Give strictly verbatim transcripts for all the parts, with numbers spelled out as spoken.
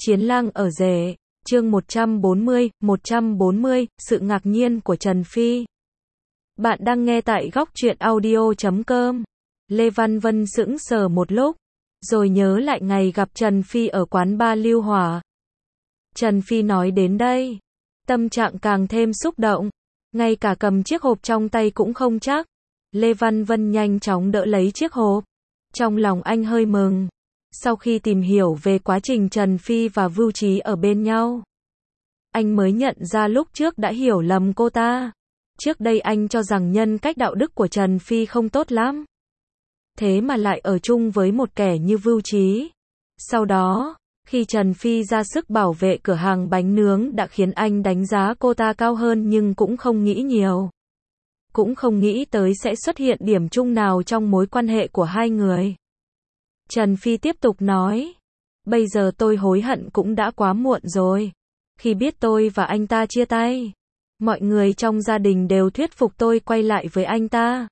Chiến lang ở rể, chương một trăm bốn mươi, một trăm bốn mươi, sự ngạc nhiên của Trần Phi. Bạn đang nghe tại góc truyện audio chấm com. Lê Văn Vân sững sờ một lúc, rồi nhớ lại ngày gặp Trần Phi ở quán bar Lưu Hỏa. Trần Phi nói đến đây, tâm trạng càng thêm xúc động, ngay cả cầm chiếc hộp trong tay cũng không chắc. Lê Văn Vân nhanh chóng đỡ lấy chiếc hộp, trong lòng anh hơi mừng. Sau khi tìm hiểu về quá trình Trần Phi và Vưu Trí ở bên nhau, anh mới nhận ra lúc trước đã hiểu lầm cô ta. Trước đây anh cho rằng nhân cách đạo đức của Trần Phi không tốt lắm, thế mà lại ở chung với một kẻ như Vưu Trí. Sau đó, khi Trần Phi ra sức bảo vệ cửa hàng bánh nướng đã khiến anh đánh giá cô ta cao hơn, nhưng cũng không nghĩ nhiều. Cũng không nghĩ tới sẽ xuất hiện điểm chung nào trong mối quan hệ của hai người. Trần Phi tiếp tục nói, bây giờ tôi hối hận cũng đã quá muộn rồi. Khi biết tôi và anh ta chia tay, mọi người trong gia đình đều thuyết phục tôi quay lại với anh ta.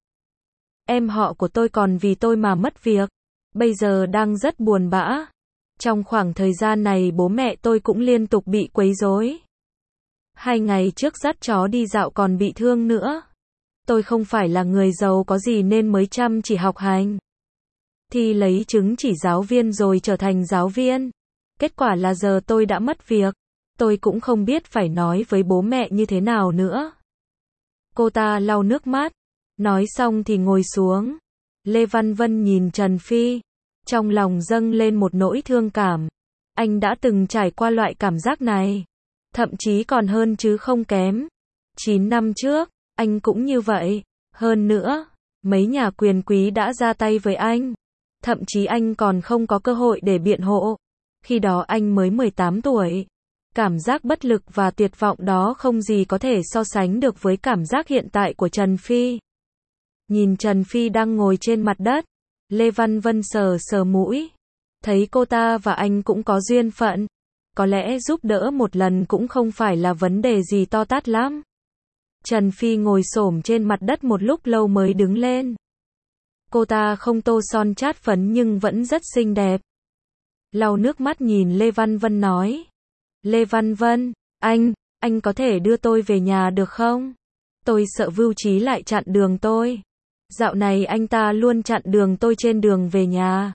Em họ của tôi còn vì tôi mà mất việc, bây giờ đang rất buồn bã. Trong khoảng thời gian này bố mẹ tôi cũng liên tục bị quấy rối. Hai ngày trước dắt chó đi dạo còn bị thương nữa. Tôi không phải là người giàu có gì nên mới chăm chỉ học hành, thì lấy chứng chỉ giáo viên rồi trở thành giáo viên. Kết quả là giờ tôi đã mất việc, tôi cũng không biết phải nói với bố mẹ như thế nào nữa. Cô ta lau nước mắt, nói xong thì ngồi xuống. Lê Văn Vân nhìn Trần Phi, trong lòng dâng lên một nỗi thương cảm. Anh đã từng trải qua loại cảm giác này, thậm chí còn hơn chứ không kém. Chín năm trước, anh cũng như vậy. Hơn nữa, mấy nhà quyền quý đã ra tay với anh. Thậm chí anh còn không có cơ hội để biện hộ. Khi đó anh mới mười tám tuổi. Cảm giác bất lực và tuyệt vọng đó không gì có thể so sánh được với cảm giác hiện tại của Trần Phi. Nhìn Trần Phi đang ngồi trên mặt đất, Lê Văn Vân sờ sờ mũi. Thấy cô ta và anh cũng có duyên phận. Có lẽ giúp đỡ một lần cũng không phải là vấn đề gì to tát lắm. Trần Phi ngồi xổm trên mặt đất một lúc lâu mới đứng lên. Cô ta không tô son chát phấn nhưng vẫn rất xinh đẹp. Lau nước mắt nhìn Lê Văn Vân nói. Lê Văn Vân, anh, anh có thể đưa tôi về nhà được không? Tôi sợ Vưu Trí lại chặn đường tôi. Dạo này anh ta luôn chặn đường tôi trên đường về nhà.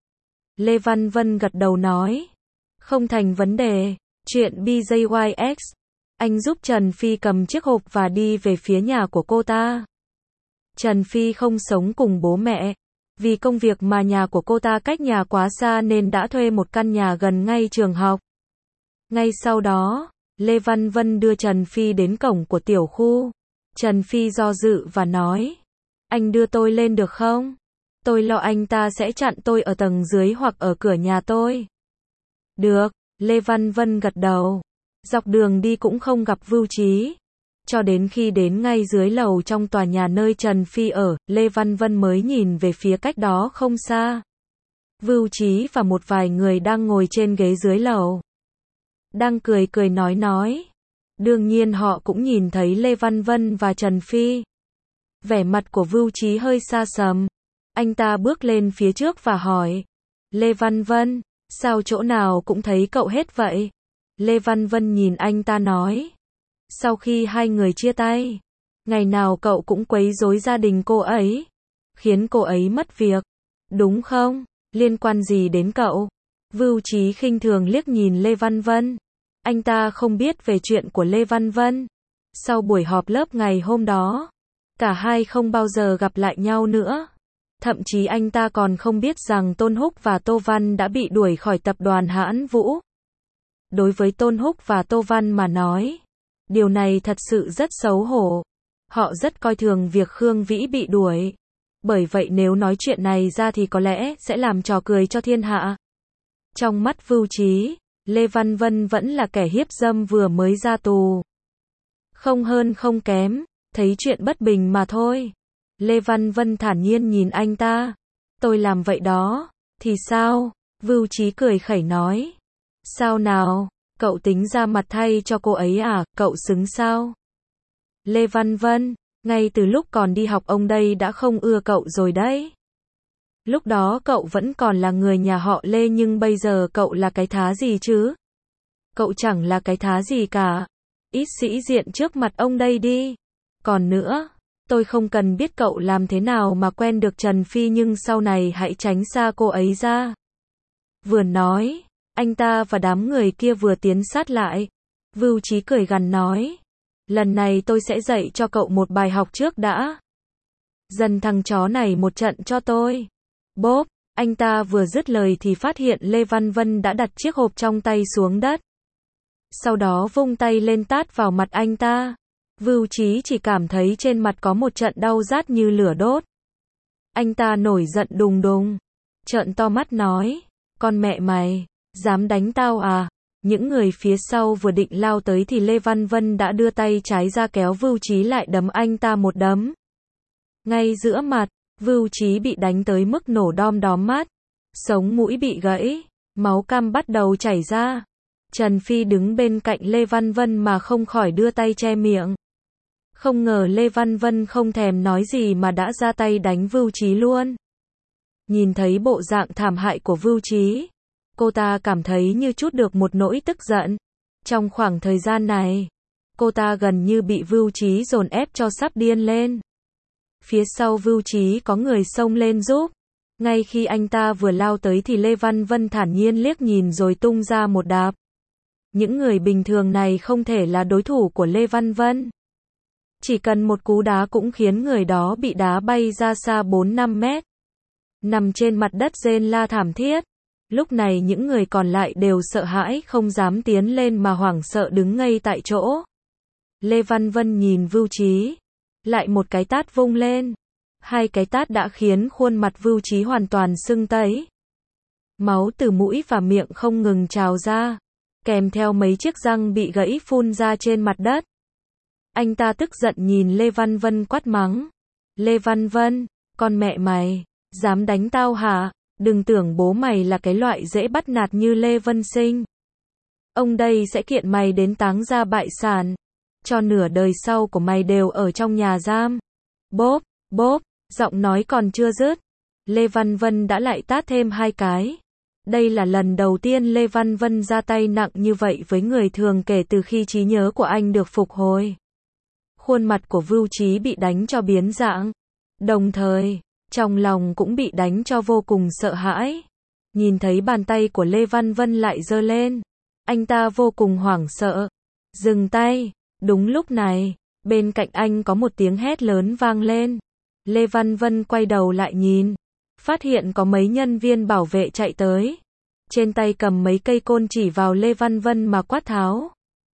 Lê Văn Vân gật đầu nói. Không thành vấn đề, chuyện B J Y X. Anh giúp Trần Phi cầm chiếc hộp và đi về phía nhà của cô ta. Trần Phi không sống cùng bố mẹ. Vì công việc mà nhà của cô ta cách nhà quá xa nên đã thuê một căn nhà gần ngay trường học. Ngay sau đó, Lê Văn Vân đưa Trần Phi đến cổng của tiểu khu. Trần Phi do dự và nói. Anh đưa tôi lên được không? Tôi lo anh ta sẽ chặn tôi ở tầng dưới hoặc ở cửa nhà tôi. Được, Lê Văn Vân gật đầu. Dọc đường đi cũng không gặp Vưu Trí. Cho đến khi đến ngay dưới lầu trong tòa nhà nơi Trần Phi ở, Lê Văn Vân mới nhìn về phía cách đó không xa. Vưu Trí và một vài người đang ngồi trên ghế dưới lầu, đang cười cười nói nói. Đương nhiên họ cũng nhìn thấy Lê Văn Vân và Trần Phi. Vẻ mặt của Vưu Trí hơi xa sầm. Anh ta bước lên phía trước và hỏi. Lê Văn Vân, sao chỗ nào cũng thấy cậu hết vậy? Lê Văn Vân nhìn anh ta nói. Sau khi hai người chia tay, ngày nào cậu cũng quấy rối gia đình cô ấy, khiến cô ấy mất việc, đúng không? Liên quan gì đến cậu? Vưu Trí khinh thường liếc nhìn Lê Văn Vân. Anh ta không biết về chuyện của Lê Văn Vân. Sau buổi họp lớp ngày hôm đó, cả hai không bao giờ gặp lại nhau nữa. Thậm chí anh ta còn không biết rằng Tôn Húc và Tô Văn đã bị đuổi khỏi tập đoàn Hãn Vũ. Đối với Tôn Húc và Tô Văn mà nói, điều này thật sự rất xấu hổ. Họ rất coi thường việc Khương Vĩ bị đuổi. Bởi vậy nếu nói chuyện này ra thì có lẽ sẽ làm trò cười cho thiên hạ. Trong mắt Vưu Trí, Lê Văn Vân vẫn là kẻ hiếp dâm vừa mới ra tù. Không hơn không kém, thấy chuyện bất bình mà thôi. Lê Văn Vân thản nhiên nhìn anh ta. Tôi làm vậy đó, thì sao? Vưu Trí cười khẩy nói. Sao nào? Cậu tính ra mặt thay cho cô ấy à? Cậu xứng sao? Lê Văn Vân, ngay từ lúc còn đi học ông đây đã không ưa cậu rồi đấy. Lúc đó cậu vẫn còn là người nhà họ Lê nhưng bây giờ cậu là cái thá gì chứ? Cậu chẳng là cái thá gì cả. Ít sĩ diện trước mặt ông đây đi. Còn nữa, tôi không cần biết cậu làm thế nào mà quen được Trần Phi nhưng sau này hãy tránh xa cô ấy ra. Vừa nói, anh ta và đám người kia vừa tiến sát lại. Vưu Chí cười gằn nói. Lần này tôi sẽ dạy cho cậu một bài học trước đã. Dần thằng chó này một trận cho tôi. Bốp, anh ta vừa dứt lời thì phát hiện Lê Văn Vân đã đặt chiếc hộp trong tay xuống đất. Sau đó vung tay lên tát vào mặt anh ta. Vưu Chí chỉ cảm thấy trên mặt có một trận đau rát như lửa đốt. Anh ta nổi giận đùng đùng, trợn to mắt nói, con mẹ mày, dám đánh tao à? Những người phía sau vừa định lao tới thì Lê Văn Vân đã đưa tay trái ra kéo Vưu Chí lại đấm anh ta một đấm. Ngay giữa mặt, Vưu Chí bị đánh tới mức nổ đom đóm mắt, sống mũi bị gãy, máu cam bắt đầu chảy ra. Trần Phi đứng bên cạnh Lê Văn Vân mà không khỏi đưa tay che miệng. Không ngờ Lê Văn Vân không thèm nói gì mà đã ra tay đánh Vưu Chí luôn. Nhìn thấy bộ dạng thảm hại của Vưu Chí, cô ta cảm thấy như trút được một nỗi tức giận. Trong khoảng thời gian này, cô ta gần như bị Vưu Chí dồn ép cho sắp điên lên. Phía sau Vưu Chí có người xông lên giúp. Ngay khi anh ta vừa lao tới thì Lê Văn Vân thản nhiên liếc nhìn rồi tung ra một đạp. Những người bình thường này không thể là đối thủ của Lê Văn Vân. Chỉ cần một cú đá cũng khiến người đó bị đá bay ra xa bốn năm mét. Nằm trên mặt đất rên la thảm thiết. Lúc này những người còn lại đều sợ hãi không dám tiến lên mà hoảng sợ đứng ngây tại chỗ. Lê Văn Vân nhìn Vưu Chí, lại một cái tát vung lên. Hai cái tát đã khiến khuôn mặt Vưu Chí hoàn toàn sưng tấy. Máu từ mũi và miệng không ngừng trào ra, kèm theo mấy chiếc răng bị gãy phun ra trên mặt đất. Anh ta tức giận nhìn Lê Văn Vân quát mắng. Lê Văn Vân, con mẹ mày, dám đánh tao hả? Đừng tưởng bố mày là cái loại dễ bắt nạt như Lê Vân Sinh. Ông đây sẽ kiện mày đến táng gia bại sản. Cho nửa đời sau của mày đều ở trong nhà giam. Bốp, bốp, giọng nói còn chưa dứt. Lê Văn Vân đã lại tát thêm hai cái. Đây là lần đầu tiên Lê Văn Vân ra tay nặng như vậy với người thường kể từ khi trí nhớ của anh được phục hồi. Khuôn mặt của Vưu Chí bị đánh cho biến dạng. Đồng thời, trong lòng cũng bị đánh cho vô cùng sợ hãi. Nhìn thấy bàn tay của Lê Văn Vân lại giơ lên. Anh ta vô cùng hoảng sợ. Dừng tay. Đúng lúc này, bên cạnh anh có một tiếng hét lớn vang lên. Lê Văn Vân quay đầu lại nhìn. Phát hiện có mấy nhân viên bảo vệ chạy tới. Trên tay cầm mấy cây côn chỉ vào Lê Văn Vân mà quát tháo.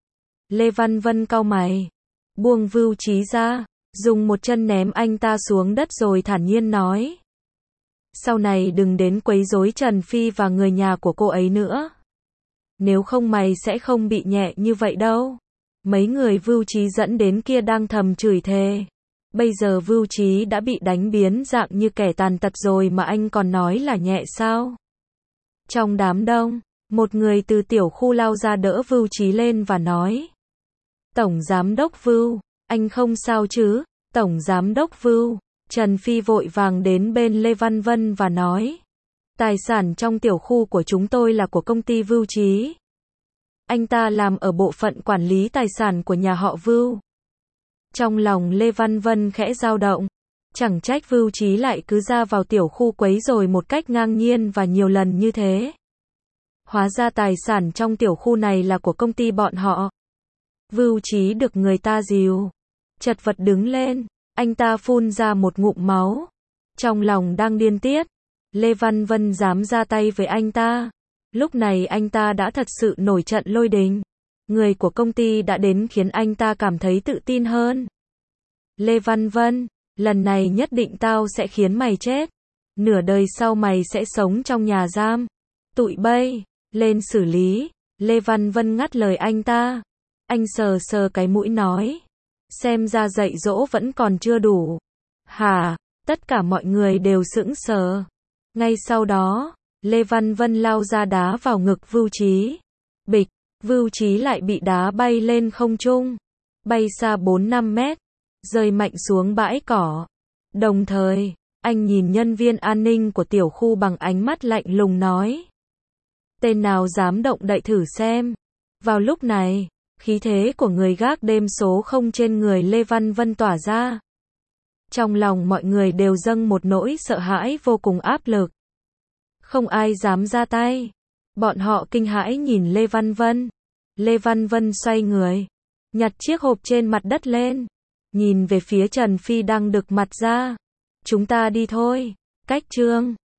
Lê Văn Vân cau mày, buông Vưu Chí ra, dùng một chân ném anh ta xuống đất rồi thản nhiên nói. Sau này đừng đến quấy rối Trần Phi và người nhà của cô ấy nữa. Nếu không mày sẽ không bị nhẹ như vậy đâu. Mấy người Vưu Chí dẫn đến kia đang thầm chửi thề. Bây giờ Vưu Chí đã bị đánh biến dạng như kẻ tàn tật rồi mà anh còn nói là nhẹ sao? Trong đám đông, một người từ tiểu khu lao ra đỡ Vưu Chí lên và nói. Tổng Giám đốc Vưu, anh không sao chứ? Tổng Giám đốc Vưu, Trần Phi vội vàng đến bên Lê Văn Vân và nói. Tài sản trong tiểu khu của chúng tôi là của công ty Vưu Chí. Anh ta làm ở bộ phận quản lý tài sản của nhà họ Vưu. Trong lòng Lê Văn Vân khẽ dao động. Chẳng trách Vưu Chí lại cứ ra vào tiểu khu quấy rối một cách ngang nhiên và nhiều lần như thế. Hóa ra tài sản trong tiểu khu này là của công ty bọn họ. Vưu Chí được người ta dìu, chật vật đứng lên, anh ta phun ra một ngụm máu. Trong lòng đang điên tiết, Lê Văn Vân dám ra tay với anh ta. Lúc này anh ta đã thật sự nổi trận lôi đình. Người của công ty đã đến khiến anh ta cảm thấy tự tin hơn. Lê Văn Vân, lần này nhất định tao sẽ khiến mày chết. Nửa đời sau mày sẽ sống trong nhà giam. Tụi bay, lên xử lý. Lê Văn Vân ngắt lời anh ta. Anh sờ sờ cái mũi nói. Xem ra dạy dỗ vẫn còn chưa đủ. Hả? Tất cả mọi người đều sững sờ. Ngay sau đó, Lê Văn Vân lao ra đá vào ngực Vưu Chí. Bịch, Vưu Chí lại bị đá bay lên không trung. Bay xa bốn năm mét. Rơi mạnh xuống bãi cỏ. Đồng thời, anh nhìn nhân viên an ninh của tiểu khu bằng ánh mắt lạnh lùng nói. Tên nào dám động đậy thử xem. Vào lúc này, khí thế của người gác đêm số không trên người Lê Văn Vân tỏa ra. Trong lòng mọi người đều dâng một nỗi sợ hãi vô cùng áp lực. Không ai dám ra tay. Bọn họ kinh hãi nhìn Lê Văn Vân. Lê Văn Vân xoay người, nhặt chiếc hộp trên mặt đất lên, nhìn về phía Trần Phi đang đực mặt ra. Chúng ta đi thôi. Cách chương